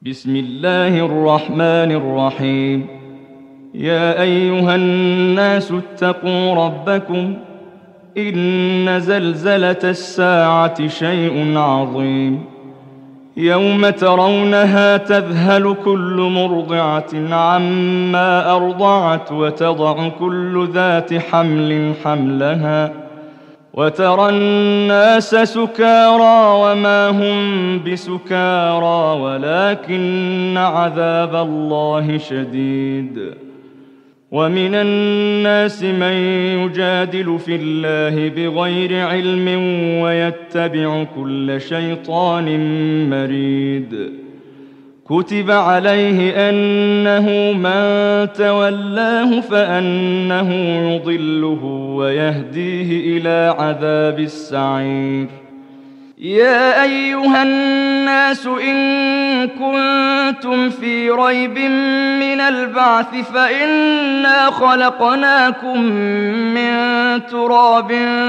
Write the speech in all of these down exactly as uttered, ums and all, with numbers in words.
بسم الله الرحمن الرحيم. يا أيها الناس اتقوا ربكم إن زلزلة الساعة شيء عظيم يوم ترونها تذهل كل مرضعة عما أرضعت وتضع كل ذات حمل حملها وترى الناس سكارى وما هم بسكارى ولكن عذاب الله شديد. ومن الناس من يجادل في الله بغير علم ويتبع كل شيطان مريد. كتب عليه أنه من تولاه فأنه يضله ويهديه إلى عذاب السعير. يا أيها الناس إن كنتم في ريب من البعث فإنا خلقناكم من تراب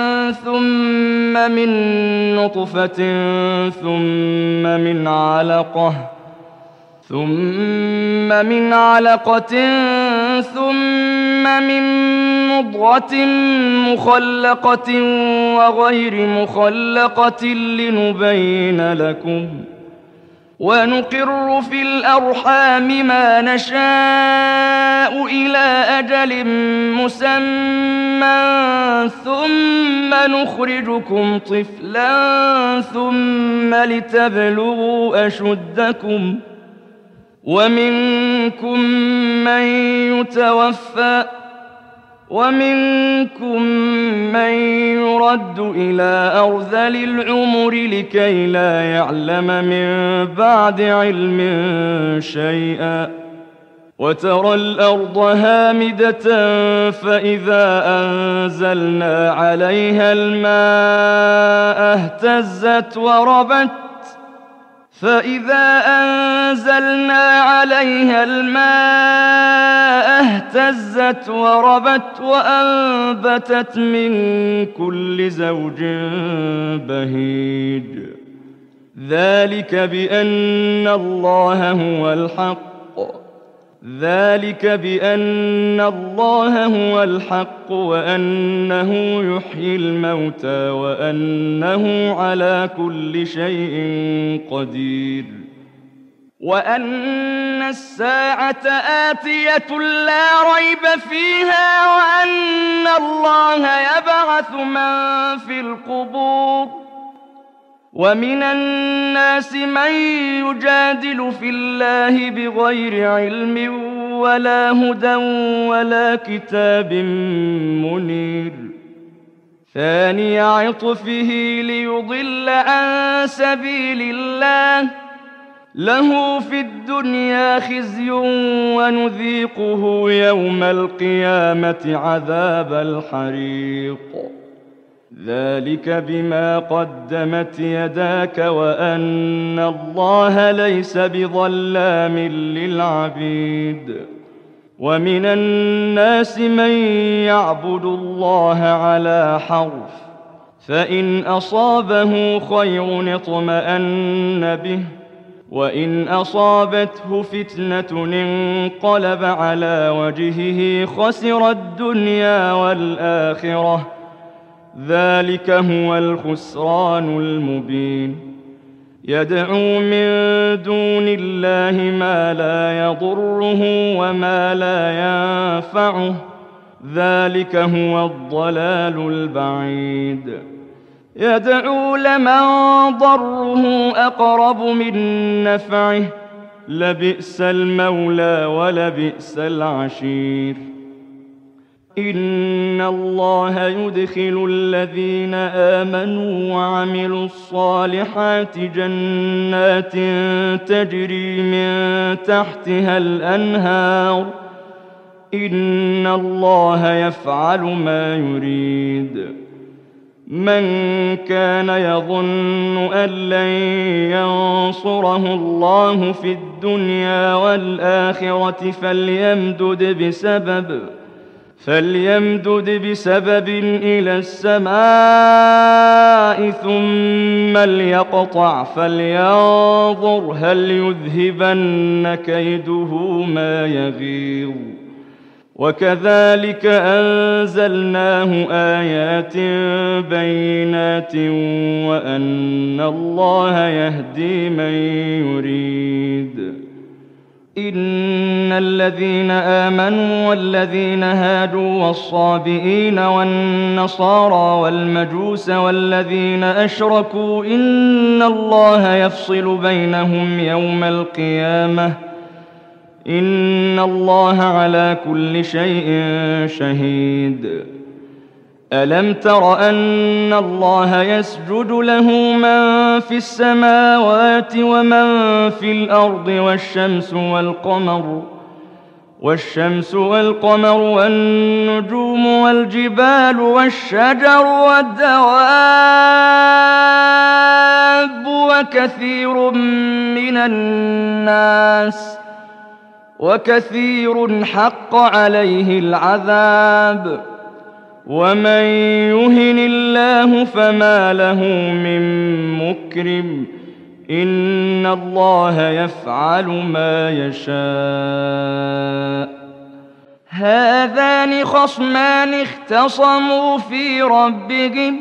ثم من نطفة ثم من علقة ثم من علقة ثم من مضغة مخلقة وغير مخلقة لنبين لكم ونقر في الأرحام ما نشاء إلى أجل مسمى ثم نخرجكم طفلا ثم لتبلغوا أشدكم ومنكم من يتوفى ومنكم من يرد إلى أرذل العمر لكي لا يعلم من بعد علم شيئا. وترى الأرض هامدة فإذا أنزلنا عليها الماء اهتزت وربت فإذا أنزلنا عليها الماء اهتزت وربت وأنبتت من كل زوج بهيج. ذلك بأن الله هو الحق ذلك بأن الله هو الحق وأنه يحيي الموتى وأنه على كل شيء قدير وأن الساعة آتية لا ريب فيها وأن الله يبعث من في القبور. ومن الناس من يجادل في الله بغير علم ولا هدى ولا كتاب منير. ثاني عطفه ليضل عن سبيل الله له في الدنيا خزي ونذيقه يوم القيامة عذاب الحريق. ذلك بما قدمت يداك وأن الله ليس بظلام للعبيد. ومن الناس من يعبد الله على حرف فإن أصابه خير اطمأن به وإن أصابته فتنة انقلب على وجهه خسر الدنيا والآخرة. ذلك هو الخسران المبين. يدعو من دون الله ما لا يضره وما لا ينفعه ذلك هو الضلال البعيد. يدعو لمن ضره أقرب من نفعه لبئس المولى ولبئس العشير. إن الله يدخل الذين آمنوا وعملوا الصالحات جنات تجري من تحتها الأنهار إن الله يفعل ما يريد. من كان يظن أن لن ينصره الله في الدنيا والآخرة فليمدد بسبب فليمدد بسبب إلى السماء ثم ليقطع فلينظر هل يذهبن كيده ما يغيظ وكذلك أنزلناه آيات بينات وأن الله يهدي من يريد. إن الذين آمنوا والذين هادوا والصابئين والنصارى والمجوس والذين أشركوا إن الله يفصل بينهم يوم القيامة إن الله على كل شيء شهيد. ألم تر أن الله يسجد له من في السماوات ومن في الأرض والشمس والقمر والشمس والقمر والنجوم والجبال والشجر والدواب وكثير من الناس وكثير حق عليه العذاب ومن يهن الله فما له من مكرم إن الله يفعل ما يشاء. هذان خصمان اختصموا في ربهم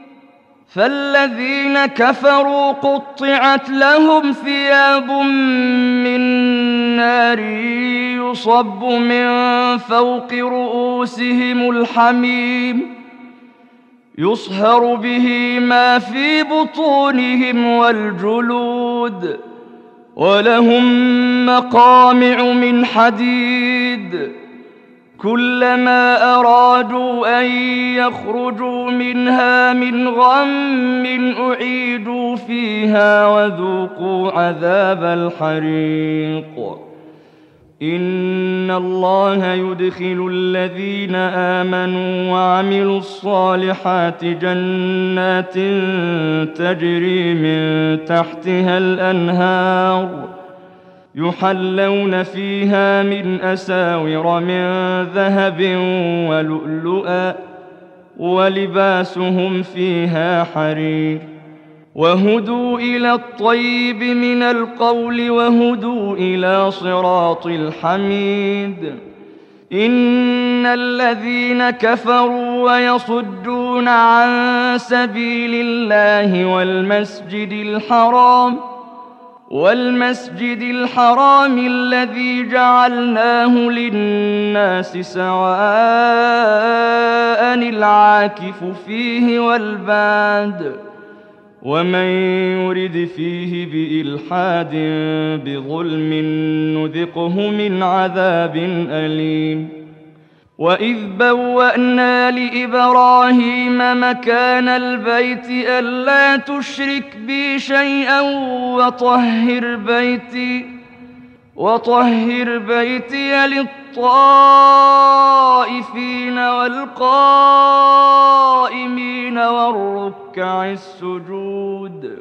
فالذين كفروا قطعت لهم ثياب من نار يصب من فوق رؤوسهم الحميم يصهر به ما في بطونهم والجلود ولهم مقامع من حديد كلما أرادوا أن يخرجوا منها من غم أعيدوا فيها وذوقوا عذاب الحريق. إن الله يدخل الذين آمنوا وعملوا الصالحات جنات تجري من تحتها الأنهار يحلون فيها من أساور من ذهب ولؤلؤا ولباسهم فيها حرير وهدوا إلى الطيب من القول وهدوا إلى صراط الحميد. إن الذين كفروا ويصدون عن سبيل الله والمسجد الحرام والمسجد الحرام الذي جعلناه للناس سواء العاكف فيه والباد ومن يرد فيه بإلحاد بظلم نذقه من عذاب أليم. وإذ بوأنا لإبراهيم مكان البيت ألا تشرك بي شيئا وطهر بيتي وطهر بيتي للطائفين والقائمين والركع السجود.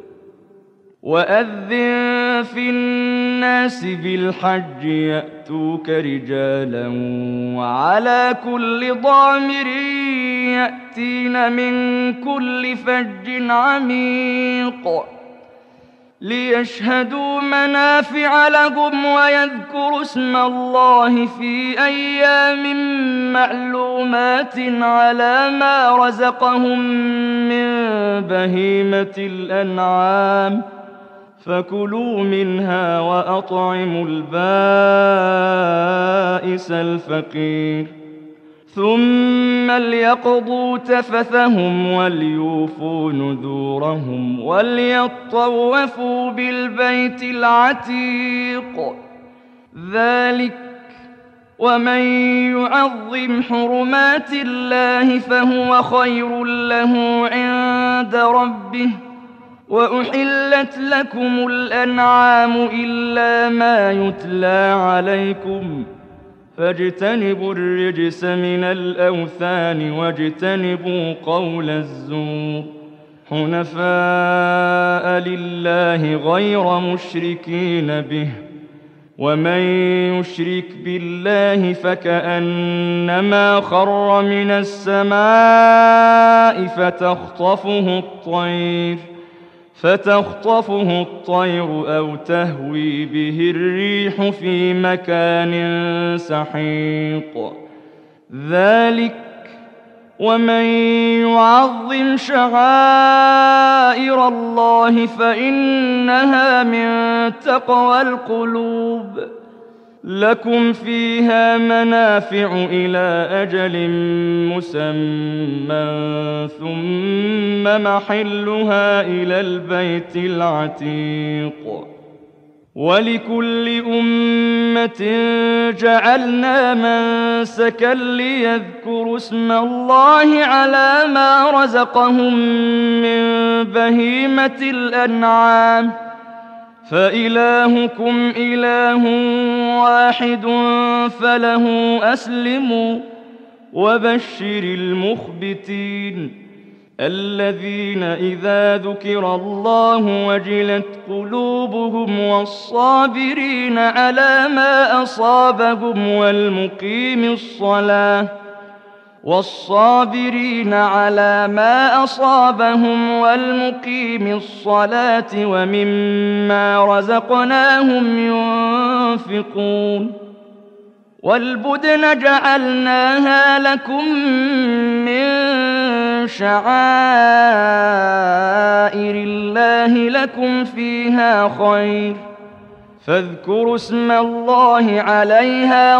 وأذن في الناس بالحج يأتوك رجالا وعلى كل ضامر يأتين من كل فج عميق ليشهدوا منافع لهم ويذكروا اسم الله في أيام معلومات على ما رزقهم من بهيمة الأنعام فكلوا منها وأطعموا البائس الفقير ثم ليقضوا تفثهم وليوفوا نذورهم وليطوفوا بالبيت العتيق. ذلك ومن يعظم حرمات الله فهو خير له عند ربه. وأحلت لكم الأنعام إلا ما يتلى عليكم فاجتنبوا الرجس من الأوثان واجتنبوا قول الزور حنفاء لله غير مشركين به ومن يشرك بالله فكأنما خر من السماء فتخطفه الطير فتخطفه الطير أو تهوي به الريح في مكان سحيق ذلك ومن يعظم شعائر الله فإنها من تقوى القلوب لكم فيها منافع إلى أجل مسمى ثم محلها إلى البيت العتيق ولكل أمة جعلنا منسكا ليذكروا اسم الله على ما رزقهم من بهيمة الأنعام فإلهكم إله واحد فله أسلموا وبشر المخبتين الذين إذا ذكر الله وجلت قلوبهم والصابرين على ما أصابهم والمقيم الصلاة والصابرين على ما أصابهم والمقيم الصلاة ومما رزقناهم ينفقون والبدن جعلناها لكم من شعائر الله لكم فيها خير فاذكروا اسم الله عليها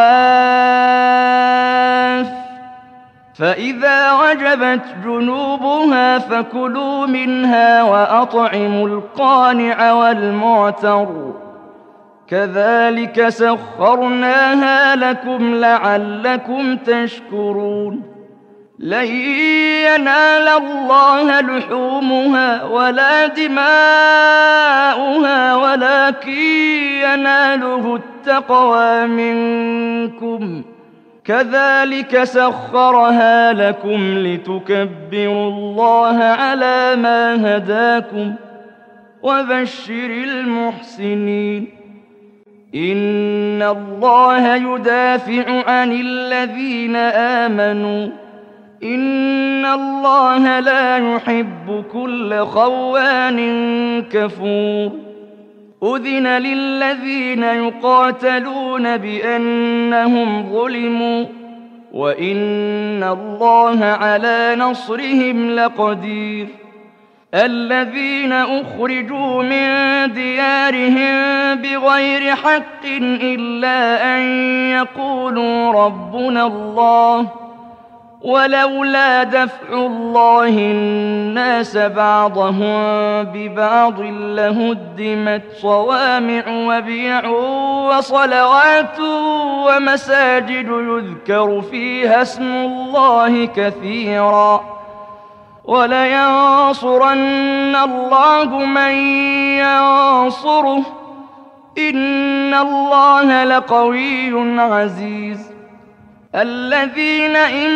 صواف فإذا وجبت جنوبها فكلوا منها وأطعموا القانع والمعتر كذلك سخرناها لكم لعلكم تشكرون لن ينال الله لحومها ولا دماؤها ولكن يناله التقوى منكم كذلك سخرها لكم لتكبروا الله على ما هداكم وبشر المحسنين إن الله يدافع عن الذين آمنوا إن الله لا يحب كل خوان كفور أذن للذين يقاتلون بأنهم ظلموا وإن الله على نصرهم لقدير الذين أخرجوا من ديارهم بغير حق إلا أن يقولوا ربنا الله ولولا دفع الله الناس بعضهم ببعض لهدمت صوامع وبيع وصلوات ومساجد يذكر فيها اسم الله كثيرا ولينصرن الله من ينصره إن الله لقوي عزيز الذين إن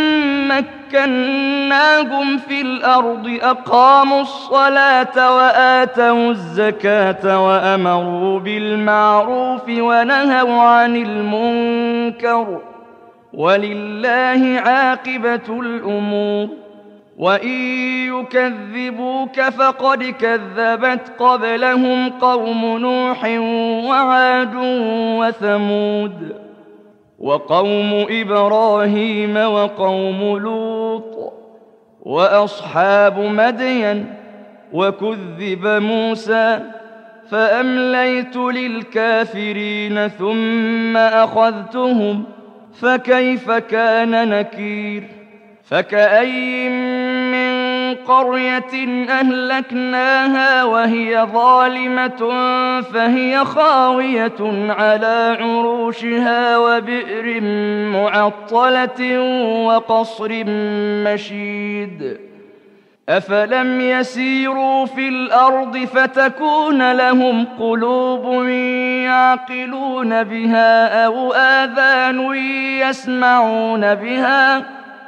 مكناهم في الأرض أقاموا الصلاة وآتوا الزكاة وأمروا بالمعروف ونهوا عن المنكر ولله عاقبة الأمور وإن يكذبوك فقد كذبت قبلهم قوم نوح وعاد وثمود وقوم إبراهيم وقوم لوط وأصحاب مدين وكذب موسى فأمليت للكافرين ثم أخذتهم فكيف كان نكير فكأي من قرية أهلكناها وهي ظالمة فهي خاوية على عروشها وبئر معطلة وقصر مشيد أفلم يسيروا في الأرض فتكون لهم قلوب يعقلون بها أو آذان يسمعون بها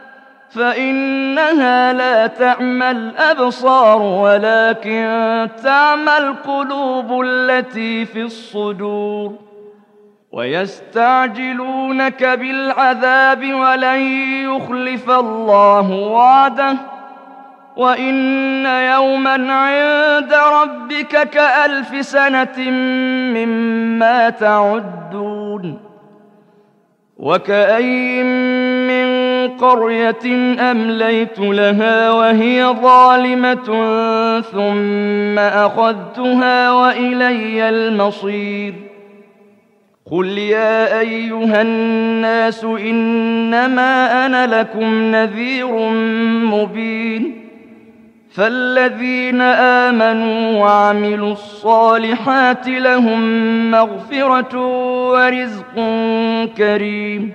فإنها لا تعمى الأبصار ولكن تعمى القلوب التي في الصدور ويستعجلونك بالعذاب ولن يخلف الله وعده وإن يوما عند ربك كألف سنة مما تعدون وكأين من قرية أمليت لها وهي ظالمة ثم أخذتها وإلي المصير قل يا أيها الناس إنما أنا لكم نذير مبين فالذين آمنوا وعملوا الصالحات لهم مغفرة ورزق كريم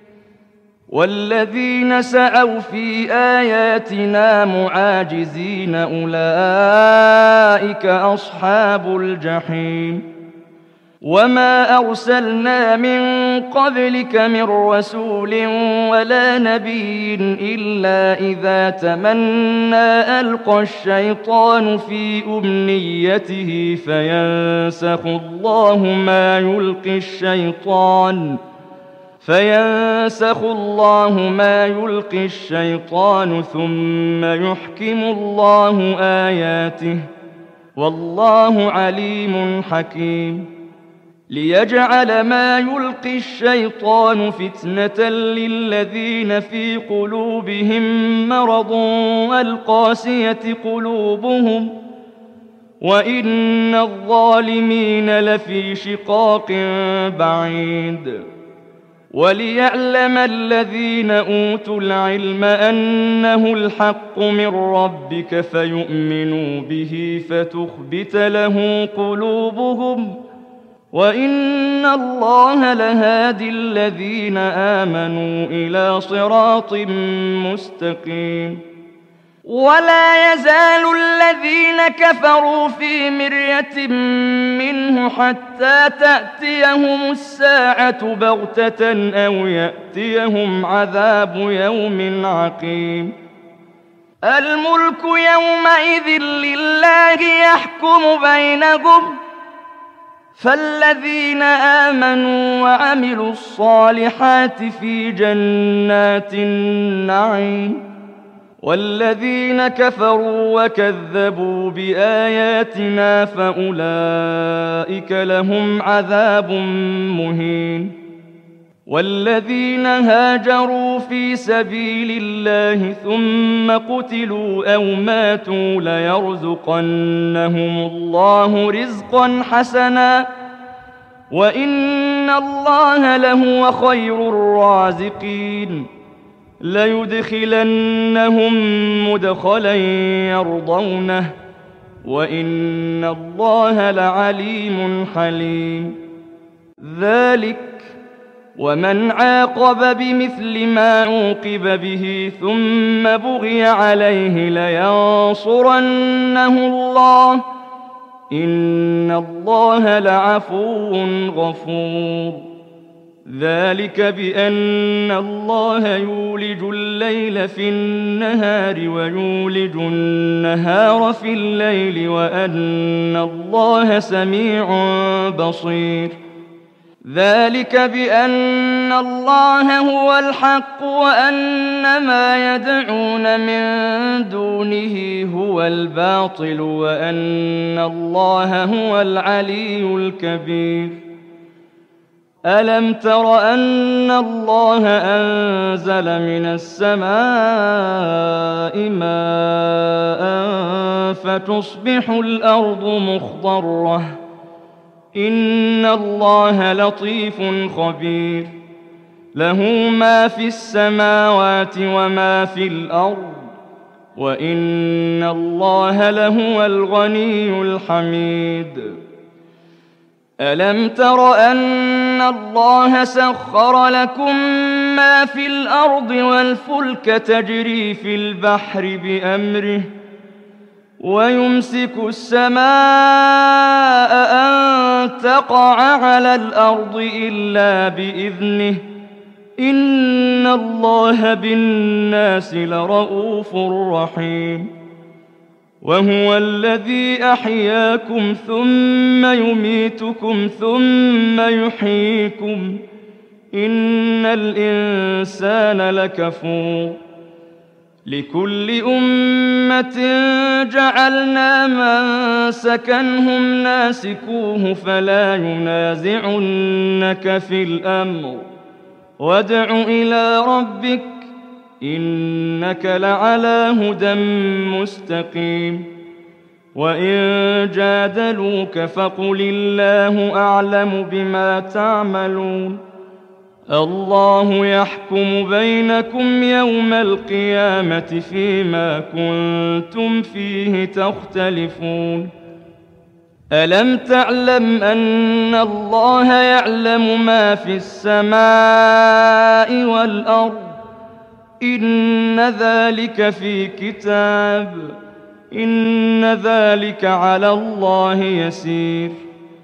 والذين سعوا في آياتنا معاجزين أولئك أصحاب الجحيم وما أرسلنا من قبلك من رسول ولا نبي إلا إذا تمنى ألقى الشيطان في أمنيته فينسخ الله ما يلقي الشيطان فينسخ الله ما يلقي الشيطان ثم يحكم الله آياته والله عليم حكيم ليجعل ما يلقي الشيطان فتنة للذين في قلوبهم مرض والقاسية قلوبهم وإن الظالمين لفي شقاق بعيد وليعلم الذين أوتوا العلم أنه الحق من ربك فيؤمنوا به فتخبت له قلوبهم وإن الله لهادي الذين آمنوا إلى صراط مستقيم ولا يزال الذين كفروا في مرية منه حتى تأتيهم الساعة بغتة أو يأتيهم عذاب يوم عقيم الملك يومئذ لله يحكم بينهم فالذين آمنوا وعملوا الصالحات في جنات النعيم والذين كفروا وكذبوا بآياتنا فأولئك لهم عذاب مهين والذين هاجروا في سبيل الله ثم قتلوا أو ماتوا ليرزقنهم الله رزقا حسنا وإن الله لهو خير الرازقين ليدخلنهم مدخلا يرضونه وإن الله لعليم حليم ذلك ومن عاقب بمثل ما عوقب به ثم بغي عليه لينصرنه الله إن الله لعفو غفور ذلك بأن الله يولج الليل في النهار ويولج النهار في الليل وأن الله سميع بصير ذلك بأن الله هو الحق وأن ما يدعون من دونه هو الباطل وأن الله هو العلي الكبير ألم تر أن الله أنزل من السماء ماء فتصبح الأرض مخضرة إن الله لطيف خبير له ما في السماوات وما في الأرض وإن الله لهو الغني الحميد ألم تر أن الله سخر لكم ما في الأرض والفلك تجري في البحر بأمره ويمسك السماء أن تقع على الأرض إلا بإذنه إن الله بالناس لرؤوف رحيم وهو الذي أحياكم ثم يميتكم ثم يحييكم إن الإنسان لكفور لكل أمة جعلنا منسكنهم ناسكوه فلا ينازعنك في الأمر وادع إلى ربك إنك لعلى هدى مستقيم وإن جادلوك فقل الله أعلم بما تعملون الله يحكم بينكم يوم القيامة فيما كنتم فيه تختلفون ألم تعلم أن الله يعلم ما في السماء والأرض إن ذلك في كتاب إن ذلك على الله يسير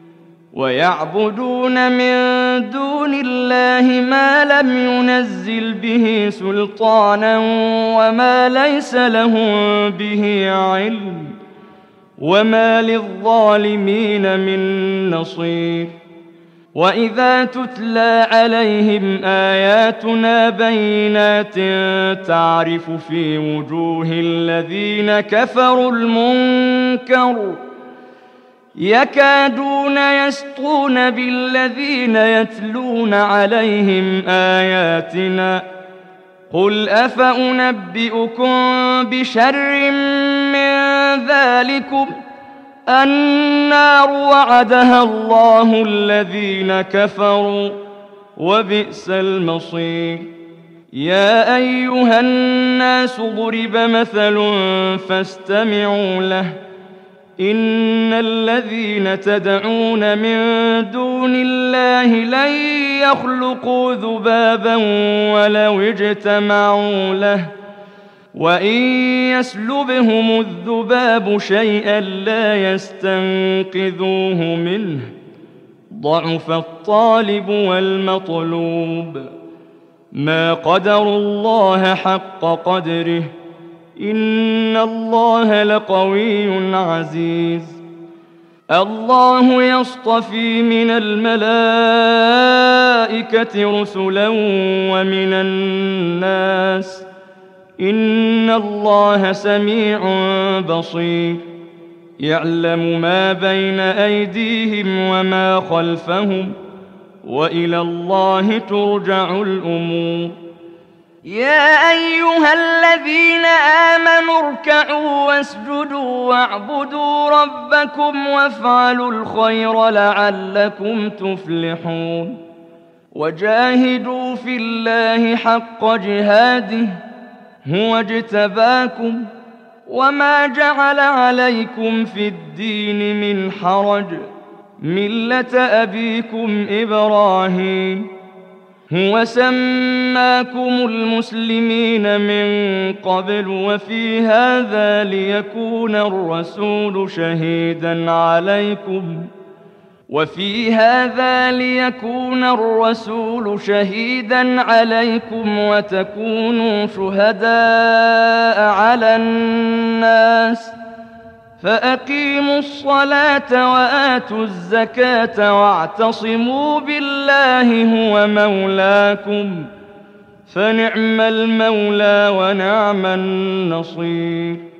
ويعبدون من دون الله ما لم ينزل به سلطانا وما ليس لهم به علم وما للظالمين من نصير وإذا تتلى عليهم آياتنا بينات تعرف في وجوه الذين كفروا المنكر يكادون يسطون بالذين يتلون عليهم آياتنا قل أفأنبئكم بشر من ذلكم النار وعدها الله الذين كفروا وبئس المصير يا أيها الناس ضرب مثل فاستمعوا له إن الذين تدعون من دون الله لن يخلقوا ذبابا ولو اجتمعوا له وإن يسلبهم الذباب شيئا لا يستنقذوه منه ضعف الطالب والمطلوب ما قدروا الله حق قدره إن الله لقوي عزيز الله يصطفي من الملائكة رسلا ومن الناس إن الله سميع بصير يعلم ما بين أيديهم وما خلفهم وإلى الله ترجع الأمور يا أيها الذين آمنوا اركعوا واسجدوا واعبدوا ربكم وافعلوا الخير لعلكم تفلحون وجاهدوا في الله حق جهاده هو اجتباكم وما جعل عليكم في الدين من حرج ملة أبيكم إبراهيم هو سماكم المسلمين من قبل وفي هذا ليكون الرسول شهيدا عليكم وفي هذا ليكون الرسول شهيدا عليكم وتكونوا شهداء على الناس فأقيموا الصلاة وآتوا الزكاة واعتصموا بالله هو مولاكم فنعم المولى ونعم النصير